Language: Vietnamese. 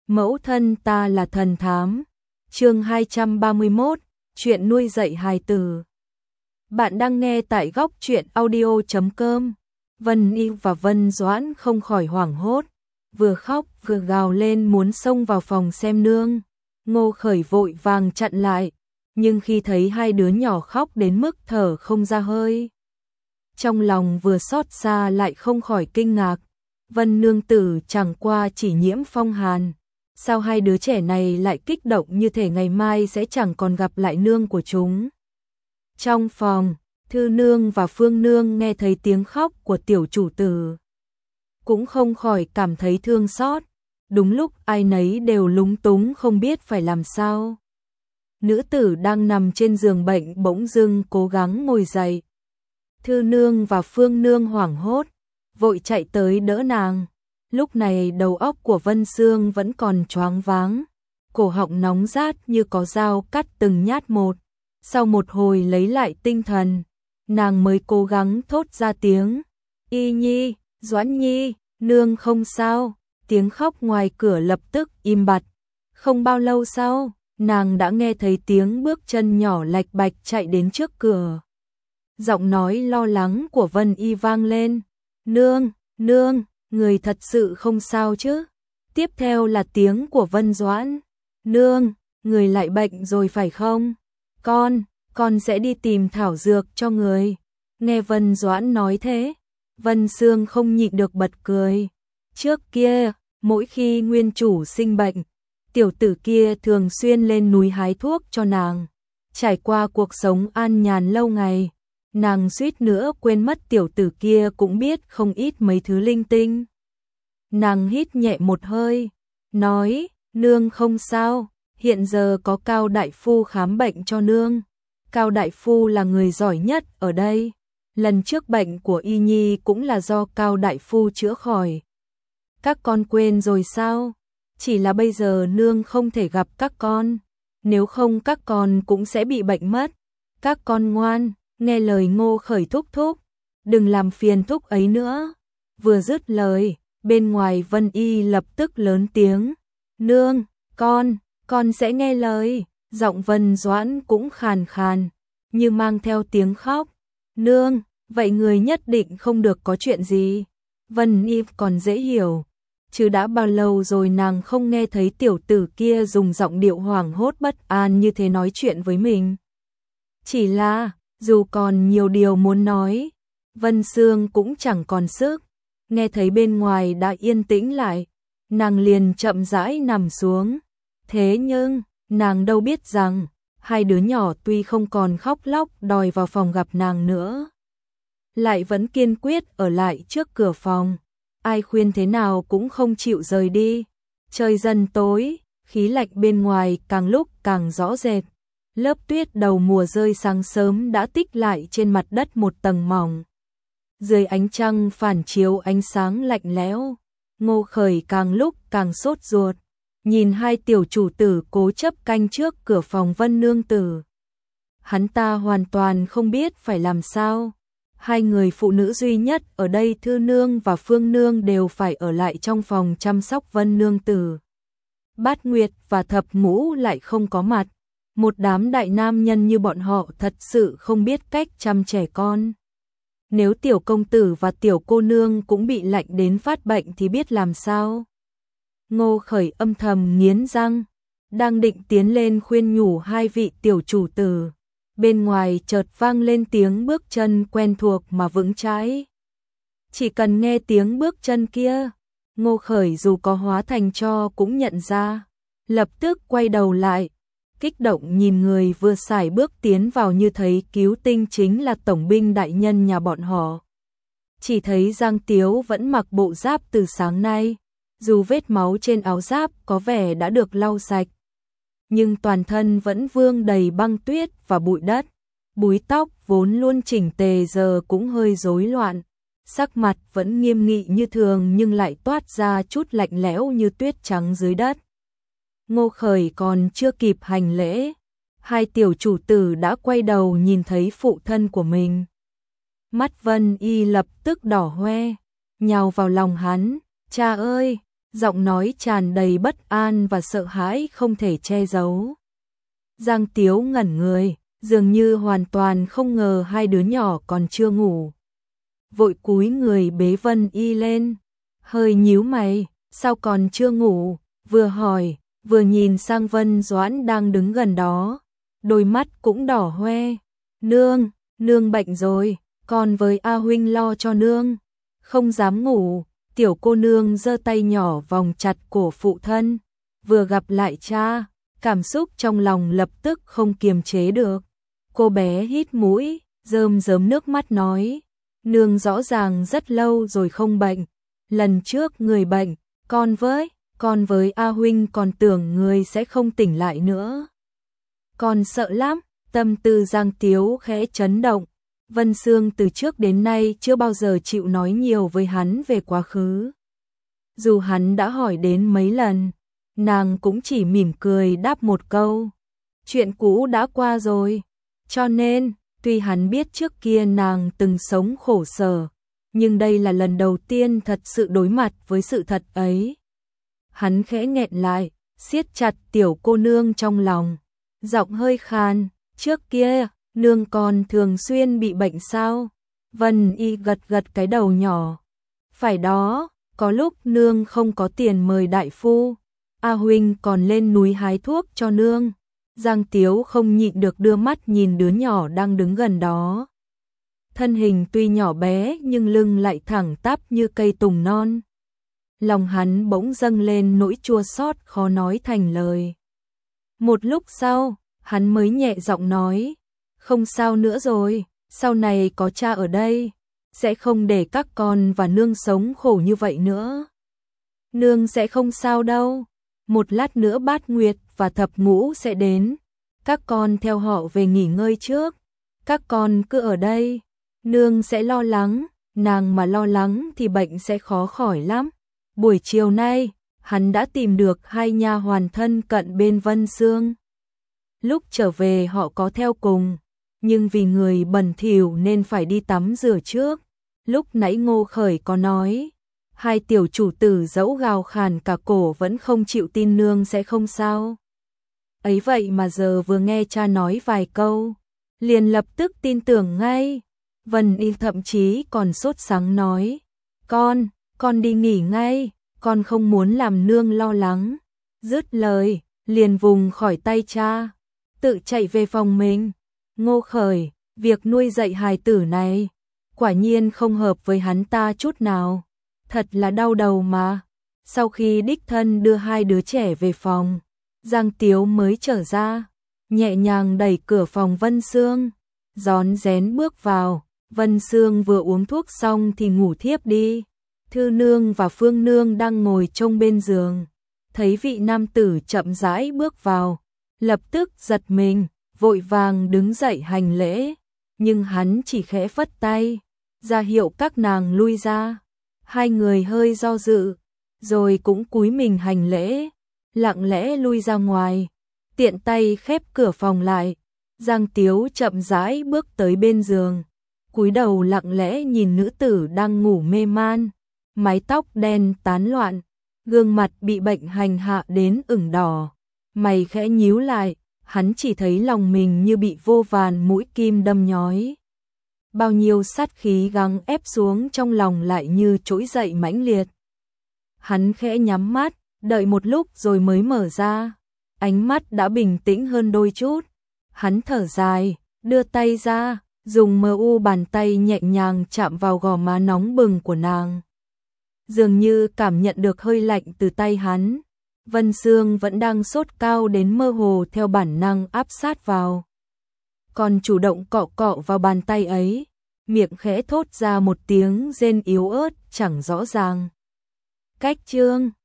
Mẫu thân ta là thần thám. Chương 231, chuyện nuôi dạy hài tử. Bạn đang nghe tại góc truyện audio.com. Vân Y và Vân Doãn không khỏi hoảng hốt, vừa khóc vừa gào lên muốn xông vào phòng xem nương. Ngô Khởi vội vàng chặn lại, nhưng khi thấy hai đứa nhỏ khóc đến mức thở không ra hơi, trong lòng vừa xót xa lại không khỏi kinh ngạc. Vân nương tử chẳng qua chỉ nhiễm phong hàn, sao hai đứa trẻ này lại kích động như thể ngày mai sẽ chẳng còn gặp lại nương của chúng. Trong phòng, Thư nương và Phương nương nghe thấy tiếng khóc của tiểu chủ tử, cũng không khỏi cảm thấy thương xót. Đúng lúc ai nấy đều lúng túng không biết phải làm sao, nữ tử đang nằm trên giường bệnh bỗng dưng cố gắng ngồi dậy. Thư nương và Phương nương hoảng hốt, vội chạy tới đỡ nàng. Lúc này đầu óc của Vân Sương vẫn còn choáng váng, cổ họng nóng rát như có dao cắt từng nhát một. Sau một hồi lấy lại tinh thần, nàng mới cố gắng thốt ra tiếng, Y Nhi, Doãn Nhi, nương không sao. Tiếng khóc ngoài cửa lập tức im bặt. Không bao lâu sau, nàng đã nghe thấy tiếng bước chân nhỏ lạch bạch chạy đến trước cửa. Giọng nói lo lắng của Vân Y vang lên, nương, nương, người thật sự không sao chứ? Tiếp theo là tiếng của Vân Doãn, nương, người lại bệnh rồi phải không? Con sẽ đi tìm thảo dược cho người. Nghe Vân Doãn nói thế, Vân Sương không nhịn được bật cười. Trước kia, mỗi khi nguyên chủ sinh bệnh, tiểu tử kia thường xuyên lên núi hái thuốc cho nàng. Trải qua cuộc sống an nhàn lâu ngày, nàng suýt nữa quên mất tiểu tử kia cũng biết không ít mấy thứ linh tinh. Nàng hít nhẹ một hơi, nói, nương không sao, hiện giờ có Cao đại phu khám bệnh cho nương. Cao đại phu là người giỏi nhất ở đây. Lần trước bệnh của Y Nhi cũng là do Cao đại phu chữa khỏi. Các con quên rồi sao? Chỉ là bây giờ nương không thể gặp các con, nếu không các con cũng sẽ bị bệnh mất. Các con ngoan, nghe lời Ngô Khởi thúc thúc, đừng làm phiền thúc ấy nữa. Vừa dứt lời, bên ngoài Vân Y lập tức lớn tiếng, nương, con sẽ nghe lời. Giọng Vân Doãn cũng khàn khàn, như mang theo tiếng khóc, nương, vậy người nhất định không được có chuyện gì. Vân Y còn dễ hiểu, chứ đã bao lâu rồi nàng không nghe thấy tiểu tử kia dùng giọng điệu hoảng hốt bất an như thế nói chuyện với mình. Chỉ là, dù còn nhiều điều muốn nói, Vân Sương cũng chẳng còn sức. Nghe thấy bên ngoài đã yên tĩnh lại, nàng liền chậm rãi nằm xuống. Thế nhưng, nàng đâu biết rằng, hai đứa nhỏ tuy không còn khóc lóc đòi vào phòng gặp nàng nữa, lại vẫn kiên quyết ở lại trước cửa phòng. Ai khuyên thế nào cũng không chịu rời đi. Trời dần tối, khí lạnh bên ngoài càng lúc càng rõ rệt. Lớp tuyết đầu mùa rơi sáng sớm đã tích lại trên mặt đất một tầng mỏng. Dưới ánh trăng phản chiếu ánh sáng lạnh lẽo, Ngô Khởi càng lúc càng sốt ruột, nhìn hai tiểu chủ tử cố chấp canh trước cửa phòng Vân nương tử. Hắn ta hoàn toàn không biết phải làm sao. Hai người phụ nữ duy nhất ở đây, Thư nương và Phương nương, đều phải ở lại trong phòng chăm sóc Vân nương tử. Bát Nguyệt và Thập Ngũ lại không có mặt. Một đám đại nam nhân như bọn họ thật sự không biết cách chăm trẻ con. Nếu tiểu công tử và tiểu cô nương cũng bị lạnh đến phát bệnh thì biết làm sao? Ngô Khởi âm thầm nghiến răng, đang định tiến lên khuyên nhủ hai vị tiểu chủ tử. Bên ngoài chợt vang lên tiếng bước chân quen thuộc mà vững chãi. Chỉ cần nghe tiếng bước chân kia, Ngô Khởi dù có hóa thành tro cũng nhận ra. Lập tức quay đầu lại, kích động nhìn người vừa sải bước tiến vào như thấy cứu tinh chính là tổng binh đại nhân nhà bọn họ. Chỉ thấy Giang Tiếu vẫn mặc bộ giáp từ sáng nay, dù vết máu trên áo giáp có vẻ đã được lau sạch, nhưng toàn thân vẫn vương đầy băng tuyết và bụi đất. Búi tóc vốn luôn chỉnh tề giờ cũng hơi rối loạn, sắc mặt vẫn nghiêm nghị như thường nhưng lại toát ra chút lạnh lẽo như tuyết trắng dưới đất. Ngô Khởi còn chưa kịp hành lễ, hai tiểu chủ tử đã quay đầu nhìn thấy phụ thân của mình. Mắt Vân Y lập tức đỏ hoe, nhào vào lòng hắn, cha ơi, giọng nói tràn đầy bất an và sợ hãi không thể che giấu. Giang Tiếu ngẩn người, dường như hoàn toàn không ngờ hai đứa nhỏ còn chưa ngủ. Vội cúi người bế Vân Y lên, hơi nhíu mày, sao còn chưa ngủ, vừa hỏi, vừa nhìn sang Vân Doãn đang đứng gần đó, đôi mắt cũng đỏ hoe. Nương bệnh rồi, con với A huynh lo cho nương, không dám ngủ. Tiểu cô nương giơ tay nhỏ vòng chặt cổ phụ thân, vừa gặp lại cha, cảm xúc trong lòng lập tức không kiềm chế được. Cô bé hít mũi, rơm rớm nước mắt nói, nương rõ ràng rất lâu rồi không bệnh, lần trước người bệnh, con với A huynh còn tưởng người sẽ không tỉnh lại nữa. Con sợ lắm, tâm tư Giang Tiếu khẽ chấn động. Vân Sương từ trước đến nay chưa bao giờ chịu nói nhiều với hắn về quá khứ. Dù hắn đã hỏi đến mấy lần, nàng cũng chỉ mỉm cười đáp một câu. Chuyện cũ đã qua rồi. Cho nên, tuy hắn biết trước kia nàng từng sống khổ sở, nhưng đây là lần đầu tiên thật sự đối mặt với sự thật ấy. Hắn khẽ nghẹn lại, siết chặt tiểu cô nương trong lòng, giọng hơi khàn, trước kia nương con thường xuyên bị bệnh sao? Vân Y gật gật cái đầu nhỏ. Phải đó, có lúc nương không có tiền mời đại phu, A huynh còn lên núi hái thuốc cho nương. Giang Tiếu không nhịn được đưa mắt nhìn đứa nhỏ đang đứng gần đó. Thân hình tuy nhỏ bé nhưng lưng lại thẳng tắp như cây tùng non. Lòng hắn bỗng dâng lên nỗi chua xót khó nói thành lời. Một lúc sau, hắn mới nhẹ giọng nói, không sao nữa rồi, sau này có cha ở đây, sẽ không để các con và nương sống khổ như vậy nữa. Nương sẽ không sao đâu, một lát nữa Bát Nguyệt và Thập Ngũ sẽ đến, các con theo họ về nghỉ ngơi trước, các con cứ ở đây, nương sẽ lo lắng, nàng mà lo lắng thì bệnh sẽ khó khỏi lắm. Buổi chiều nay, hắn đã tìm được hai nha hoàn thân cận bên Vân Sương. Lúc trở về họ có theo cùng, nhưng vì người bẩn thỉu nên phải đi tắm rửa trước. Lúc nãy Ngô Khởi có nói, hai tiểu chủ tử dẫu gào khàn cả cổ vẫn không chịu tin nương sẽ không sao. Ấy vậy mà giờ vừa nghe cha nói vài câu, liền lập tức tin tưởng ngay. Vân Y thậm chí còn sốt sắng nói, con đi nghỉ ngay, con không muốn làm nương lo lắng. Dứt lời, liền vùng khỏi tay cha, tự chạy về phòng mình. Ngô Khởi, việc nuôi dạy hài tử này, quả nhiên không hợp với hắn ta chút nào. Thật là đau đầu mà. Sau khi đích thân đưa hai đứa trẻ về phòng, Giang Tiếu mới trở ra, nhẹ nhàng đẩy cửa phòng Vân Sương, rón rén bước vào. Vân Sương vừa uống thuốc xong thì ngủ thiếp đi. Thư nương và Phương nương đang ngồi trông bên giường, thấy vị nam tử chậm rãi bước vào, lập tức giật mình, vội vàng đứng dậy hành lễ, nhưng hắn chỉ khẽ phất tay, ra hiệu các nàng lui ra. Hai người hơi do dự, rồi cũng cúi mình hành lễ, lặng lẽ lui ra ngoài, tiện tay khép cửa phòng lại. Giang Tiếu chậm rãi bước tới bên giường, cúi đầu lặng lẽ nhìn nữ tử đang ngủ mê man, mái tóc đen tán loạn, gương mặt bị bệnh hành hạ đến ửng đỏ, mày khẽ nhíu lại, hắn chỉ thấy lòng mình như bị vô vàn mũi kim đâm nhói. Bao nhiêu sát khí gắng ép xuống trong lòng lại như trỗi dậy mãnh liệt. Hắn khẽ nhắm mắt, đợi một lúc rồi mới mở ra, ánh mắt đã bình tĩnh hơn đôi chút. Hắn thở dài, đưa tay ra, dùng mờ u bàn tay nhẹ nhàng chạm vào gò má nóng bừng của nàng. Dường như cảm nhận được hơi lạnh từ tay hắn, Vân Sương vẫn đang sốt cao đến mơ hồ theo bản năng áp sát vào. Còn chủ động cọ cọ vào bàn tay ấy, miệng khẽ thốt ra một tiếng rên yếu ớt chẳng rõ ràng. Cách chương